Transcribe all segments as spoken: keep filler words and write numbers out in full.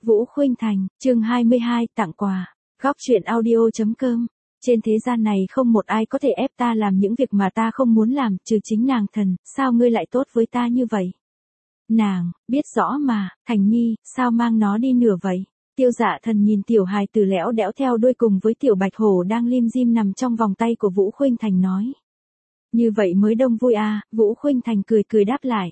Vũ Khuynh Thành, chương hai mươi hai, tặng quà. Góc truyện audio.com. Trên thế gian này không một ai có thể ép ta làm những việc mà ta không muốn làm, trừ chính nàng thần, sao ngươi lại tốt với ta như vậy? Nàng, biết rõ mà, Thành Nhi, sao mang nó đi nửa vậy? Tiêu Dạ Thần nhìn tiểu hài tử lẽo đẽo theo đuôi cùng với tiểu bạch hổ đang lim dim nằm trong vòng tay của Vũ Khuynh Thành nói. Như vậy mới đông vui à, Vũ Khuynh Thành cười cười đáp lại.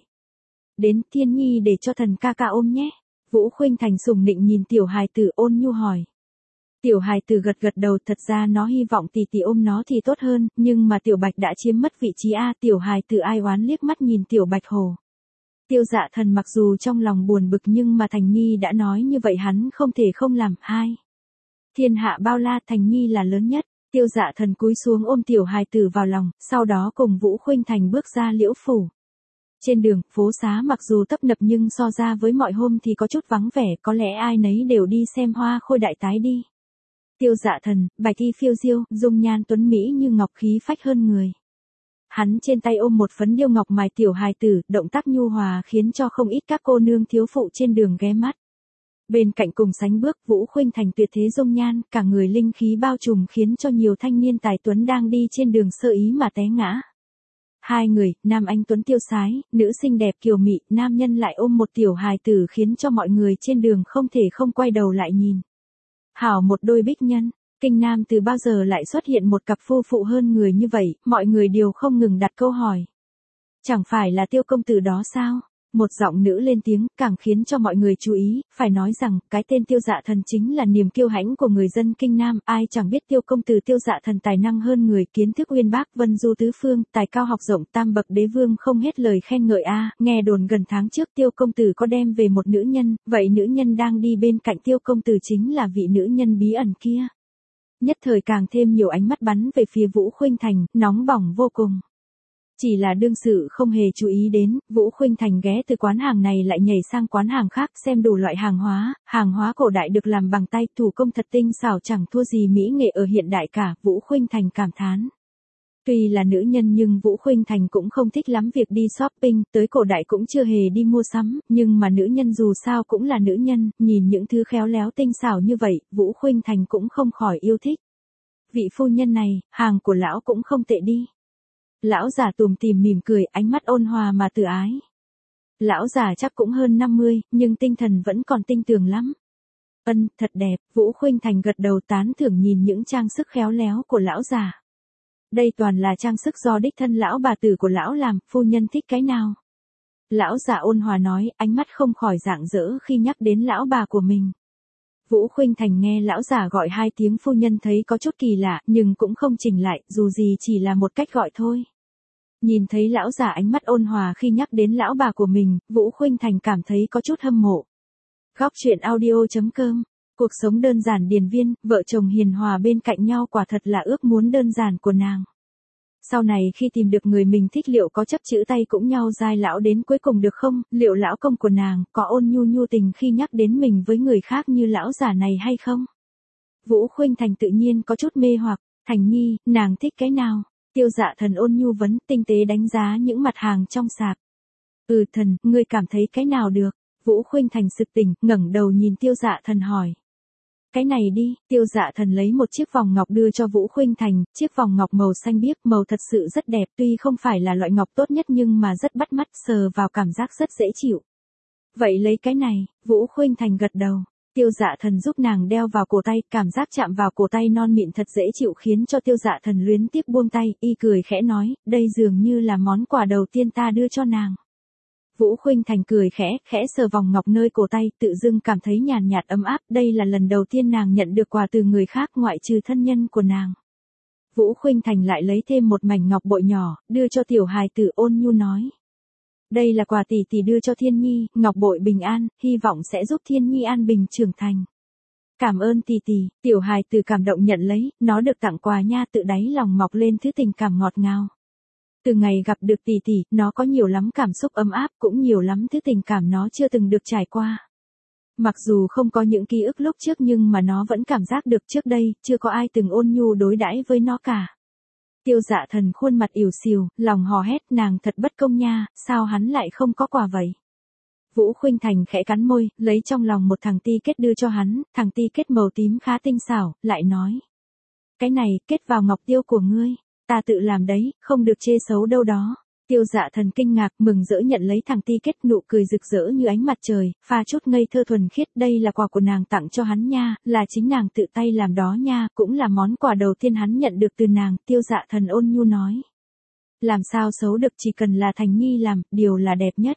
Đến Thiên Nhi để cho thần ca ca ôm nhé. Vũ Khuynh Thành sùng nịnh nhìn tiểu hài tử ôn nhu hỏi. Tiểu hài tử gật gật đầu, thật ra nó hy vọng tỷ tỷ ôm nó thì tốt hơn, nhưng mà tiểu bạch đã chiếm mất vị trí a. Tiểu hài tử ai oán liếc mắt nhìn tiểu bạch hồ. Tiêu Dạ Thần mặc dù trong lòng buồn bực nhưng mà Thành Nhi đã nói như vậy hắn không thể không làm. Hai. Thiên hạ bao la, Thành Nhi là lớn nhất. Tiêu Dạ Thần cúi xuống ôm tiểu hài tử vào lòng, sau đó cùng Vũ Khuynh Thành bước ra Liễu phủ. Trên đường, phố xá mặc dù tấp nập nhưng so ra với mọi hôm thì có chút vắng vẻ, có lẽ ai nấy đều đi xem hoa khôi đại tái đi. Tiêu Dạ Thần, bài thi phiêu diêu, dung nhan tuấn mỹ như ngọc, khí phách hơn người. Hắn trên tay ôm một phấn điêu ngọc mài tiểu hài tử, động tác nhu hòa khiến cho không ít các cô nương thiếu phụ trên đường ghé mắt. Bên cạnh cùng sánh bước, Vũ Khuynh Thành tuyệt thế dung nhan, cả người linh khí bao trùm khiến cho nhiều thanh niên tài tuấn đang đi trên đường sơ ý mà té ngã. Hai người, nam anh tuấn tiêu sái, nữ xinh đẹp kiều mị, nam nhân lại ôm một tiểu hài tử khiến cho mọi người trên đường không thể không quay đầu lại nhìn. Hảo một đôi bích nhân, kinh nam từ bao giờ lại xuất hiện một cặp phu phụ hơn người như vậy, mọi người đều không ngừng đặt câu hỏi. Chẳng phải là Tiêu công tử đó sao? Một giọng nữ lên tiếng, càng khiến cho mọi người chú ý, phải nói rằng, cái tên Tiêu Dạ Thần chính là niềm kiêu hãnh của người dân kinh nam, ai chẳng biết Tiêu công tử Tiêu Dạ Thần tài năng hơn người, kiến thức uyên bác, vân du tứ phương, tài cao học rộng, tam bậc đế vương không hết lời khen ngợi a. Nghe đồn gần tháng trước Tiêu công tử có đem về một nữ nhân, vậy nữ nhân đang đi bên cạnh Tiêu công tử chính là vị nữ nhân bí ẩn kia. Nhất thời càng thêm nhiều ánh mắt bắn về phía Vũ Khuynh Thành, nóng bỏng vô cùng. Chỉ là đương sự không hề chú ý đến, Vũ Khuynh Thành ghé từ quán hàng này lại nhảy sang quán hàng khác xem đủ loại hàng hóa, hàng hóa cổ đại được làm bằng tay, thủ công thật tinh xảo chẳng thua gì mỹ nghệ ở hiện đại cả, Vũ Khuynh Thành cảm thán. Tuy là nữ nhân nhưng Vũ Khuynh Thành cũng không thích lắm việc đi shopping, tới cổ đại cũng chưa hề đi mua sắm, nhưng mà nữ nhân dù sao cũng là nữ nhân, nhìn những thứ khéo léo tinh xảo như vậy, Vũ Khuynh Thành cũng không khỏi yêu thích. Vị phu nhân này, hàng của lão cũng không tệ đi. Lão già tùm tìm mỉm cười, ánh mắt ôn hòa mà từ ái. Lão già chắc cũng hơn năm mươi, nhưng tinh thần vẫn còn tinh tường lắm. Ân, thật đẹp, Vũ Khuynh Thành gật đầu tán thưởng nhìn những trang sức khéo léo của lão già. Đây toàn là trang sức do đích thân lão bà tử của lão làm, phu nhân thích cái nào? Lão già ôn hòa nói, ánh mắt không khỏi rạng rỡ khi nhắc đến lão bà của mình. Vũ Khuynh Thành nghe lão già gọi hai tiếng phu nhân thấy có chút kỳ lạ, nhưng cũng không chỉnh lại, dù gì chỉ là một cách gọi thôi. Nhìn thấy lão già ánh mắt ôn hòa khi nhắc đến lão bà của mình, Vũ Khuynh Thành cảm thấy có chút hâm mộ. Góc truyện audio.com. Cuộc sống đơn giản điền viên, vợ chồng hiền hòa bên cạnh nhau quả thật là ước muốn đơn giản của nàng. Sau này khi tìm được người mình thích liệu có chấp chữ tay cũng nhau dai lão đến cuối cùng được không, liệu lão công của nàng có ôn nhu nhu tình khi nhắc đến mình với người khác như lão già này hay không? Vũ Khuynh Thành tự nhiên có chút mê hoặc, Thành Nhi, nàng thích cái nào? Tiêu Dạ Thần ôn nhu vấn, tinh tế đánh giá những mặt hàng trong sạp. Ừ thần, ngươi cảm thấy cái nào được? Vũ Khuynh Thành sực tỉnh, ngẩng đầu nhìn Tiêu Dạ Thần hỏi. Cái này đi, Tiêu Dạ Thần lấy một chiếc vòng ngọc đưa cho Vũ Khuynh Thành, chiếc vòng ngọc màu xanh biếc, màu thật sự rất đẹp, tuy không phải là loại ngọc tốt nhất nhưng mà rất bắt mắt, sờ vào cảm giác rất dễ chịu. Vậy lấy cái này, Vũ Khuynh Thành gật đầu. Tiêu Dạ Thần giúp nàng đeo vào cổ tay, cảm giác chạm vào cổ tay non mịn thật dễ chịu khiến cho Tiêu Dạ Thần luyến tiếc buông tay, y cười khẽ nói, đây dường như là món quà đầu tiên ta đưa cho nàng. Vũ Khuynh Thành cười khẽ, khẽ sờ vòng ngọc nơi cổ tay, tự dưng cảm thấy nhàn nhạt ấm áp, đây là lần đầu tiên nàng nhận được quà từ người khác ngoại trừ thân nhân của nàng. Vũ Khuynh Thành lại lấy thêm một mảnh ngọc bội nhỏ, đưa cho tiểu hài tử ôn nhu nói. Đây là quà tỷ tỷ đưa cho Thiên Nhi, ngọc bội bình an, hy vọng sẽ giúp Thiên Nhi an bình trưởng thành. Cảm ơn tỷ tỷ, tiểu hài tử cảm động nhận lấy, nó được tặng quà nha, tự đáy lòng mọc lên thứ tình cảm ngọt ngào. Từ ngày gặp được tỷ tỷ, nó có nhiều lắm cảm xúc ấm áp, cũng nhiều lắm thứ tình cảm nó chưa từng được trải qua. Mặc dù không có những ký ức lúc trước nhưng mà nó vẫn cảm giác được trước đây, chưa có ai từng ôn nhu đối đãi với nó cả. Tiêu Dạ Thần khuôn mặt ỉu xìu, lòng hò hét, nàng thật bất công nha, sao hắn lại không có quà vậy? Vũ Khuynh Thành khẽ cắn môi, lấy trong lòng một thằng ti kết đưa cho hắn, thằng ti kết màu tím khá tinh xảo, lại nói. Cái này, kết vào ngọc tiêu của ngươi, ta tự làm đấy, không được chê xấu đâu đó. Tiêu Dạ Thần kinh ngạc, mừng rỡ nhận lấy thằng ti kết, nụ cười rực rỡ như ánh mặt trời, pha chút ngây thơ thuần khiết, đây là quà của nàng tặng cho hắn nha, là chính nàng tự tay làm đó nha, cũng là món quà đầu tiên hắn nhận được từ nàng, Tiêu Dạ Thần ôn nhu nói. Làm sao xấu được, chỉ cần là Thành Nhi làm, điều là đẹp nhất.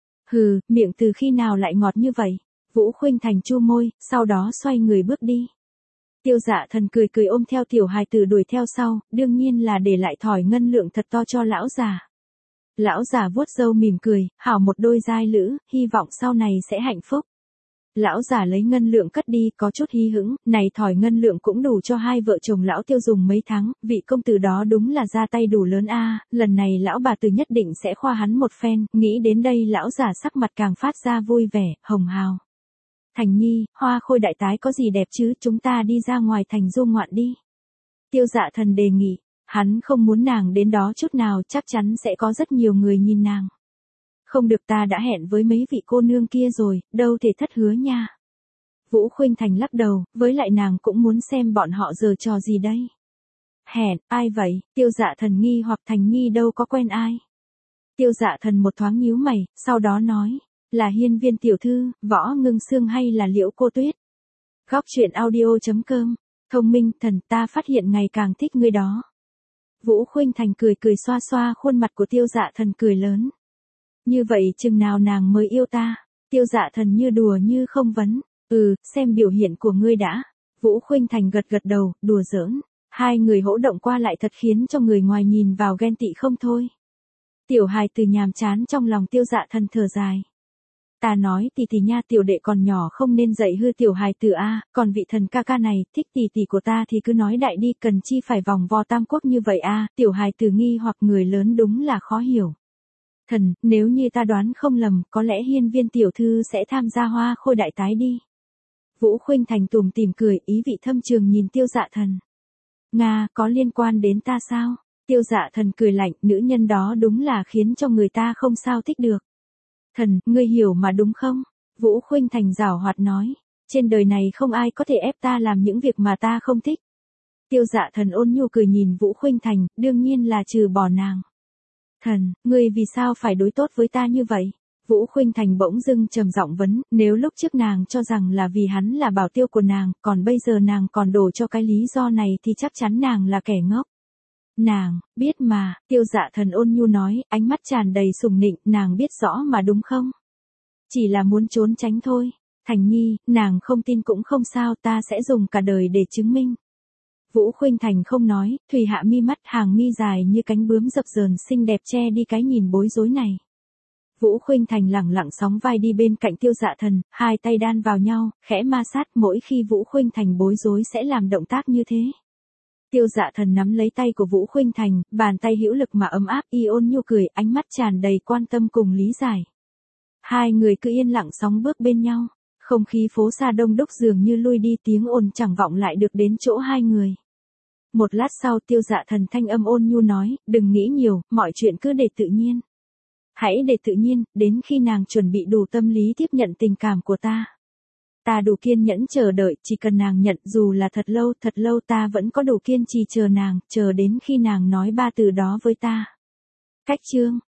Hừ, miệng từ khi nào lại ngọt như vậy? Vũ Khuynh Thành chu môi, sau đó xoay người bước đi. Tiêu Dạ Thần cười cười ôm theo tiểu hài tử đuổi theo sau, đương nhiên là để lại thỏi ngân lượng thật to cho lão già. Lão già vuốt râu mỉm cười, hảo một đôi giai lữ, hy vọng sau này sẽ hạnh phúc. Lão già lấy ngân lượng cất đi, có chút hí hững, này thỏi ngân lượng cũng đủ cho hai vợ chồng lão Tiêu dùng mấy tháng, vị công tử đó đúng là ra tay đủ lớn a, lần này lão bà tử nhất định sẽ khoa hắn một phen, nghĩ đến đây lão già sắc mặt càng phát ra vui vẻ, hồng hào. Thành Nhi, hoa khôi đại tái có gì đẹp chứ, chúng ta đi ra ngoài thành du ngoạn đi. Tiêu Dạ Thần đề nghị, hắn không muốn nàng đến đó chút nào, chắc chắn sẽ có rất nhiều người nhìn nàng. Không được, ta đã hẹn với mấy vị cô nương kia rồi, đâu thể thất hứa nha. Vũ Khuynh Thành lắc đầu, với lại nàng cũng muốn xem bọn họ giở trò gì đây. Hẹn, ai vậy? Tiêu Dạ Thần nghi hoặc Thành Nhi đâu có quen ai. Tiêu Dạ Thần một thoáng nhíu mày, sau đó nói, là Hiên Viên tiểu thư, Võ Ngưng Sương hay là Liễu Cô Tuyết? Góc truyện audio chấm com, thông minh thần, ta phát hiện ngày càng thích ngươi đó. Vũ Khuynh Thành cười cười xoa xoa khuôn mặt của Tiêu Dạ Thần cười lớn. Như vậy chừng nào nàng mới yêu ta? Tiêu Dạ Thần như đùa như không vấn. Ừ, xem biểu hiện của ngươi đã. Vũ Khuynh Thành gật gật đầu, đùa giỡn. Hai người hỗ động qua lại thật khiến cho người ngoài nhìn vào ghen tị không thôi. Tiểu hài từ nhàm chán trong lòng Tiêu Dạ Thần thở dài. Ta nói tỷ tỷ nha, tiểu đệ còn nhỏ không nên dạy hư tiểu hài tử a, còn vị thần ca ca này, thích tỷ tỷ của ta thì cứ nói đại đi, cần chi phải vòng vo tam quốc như vậy a, tiểu hài tử nghi hoặc người lớn đúng là khó hiểu. Thần, nếu như ta đoán không lầm, có lẽ Hiên Viên tiểu thư sẽ tham gia hoa khôi đại tái đi. Vũ Khuynh Thành tủm tỉm cười, ý vị thâm trường nhìn Tiêu Dạ Thần. Nga, có liên quan đến ta sao? Tiêu Dạ Thần cười lạnh, nữ nhân đó đúng là khiến cho người ta không sao thích được. Thần, ngươi hiểu mà đúng không? Vũ Khuynh Thành giảo hoạt nói. Trên đời này không ai có thể ép ta làm những việc mà ta không thích. Tiêu Dạ Thần ôn nhu cười nhìn Vũ Khuynh Thành, đương nhiên là trừ bỏ nàng. Thần, ngươi vì sao phải đối tốt với ta như vậy? Vũ Khuynh Thành bỗng dưng trầm giọng vấn, nếu lúc trước nàng cho rằng là vì hắn là bảo tiêu của nàng, còn bây giờ nàng còn đổ cho cái lý do này thì chắc chắn nàng là kẻ ngốc. Nàng, biết mà, Tiêu Dạ Thần ôn nhu nói, ánh mắt tràn đầy sùng nịnh, nàng biết rõ mà đúng không? Chỉ là muốn trốn tránh thôi. Thành Nhi, nàng không tin cũng không sao, ta sẽ dùng cả đời để chứng minh. Vũ Khuynh Thành không nói, thùy hạ mi mắt, hàng mi dài như cánh bướm dập dờn xinh đẹp che đi cái nhìn bối rối này. Vũ Khuynh Thành lẳng lặng sóng vai đi bên cạnh Tiêu Dạ Thần, hai tay đan vào nhau, khẽ ma sát, mỗi khi Vũ Khuynh Thành bối rối sẽ làm động tác như thế. Tiêu Dạ Thần nắm lấy tay của Vũ Khuynh Thành, bàn tay hữu lực mà ấm áp, y ôn nhu cười, ánh mắt tràn đầy quan tâm cùng lý giải. Hai người cứ yên lặng sóng bước bên nhau, không khí phố xa đông đúc dường như lui đi, tiếng ồn chẳng vọng lại được đến chỗ hai người. Một lát sau Tiêu Dạ Thần thanh âm ôn nhu nói, đừng nghĩ nhiều, mọi chuyện cứ để tự nhiên. Hãy để tự nhiên, đến khi nàng chuẩn bị đủ tâm lý tiếp nhận tình cảm của ta. Ta đủ kiên nhẫn chờ đợi, chỉ cần nàng nhận, dù là thật lâu, thật lâu ta vẫn có đủ kiên trì chờ nàng, chờ đến khi nàng nói ba từ đó với ta. Cách chương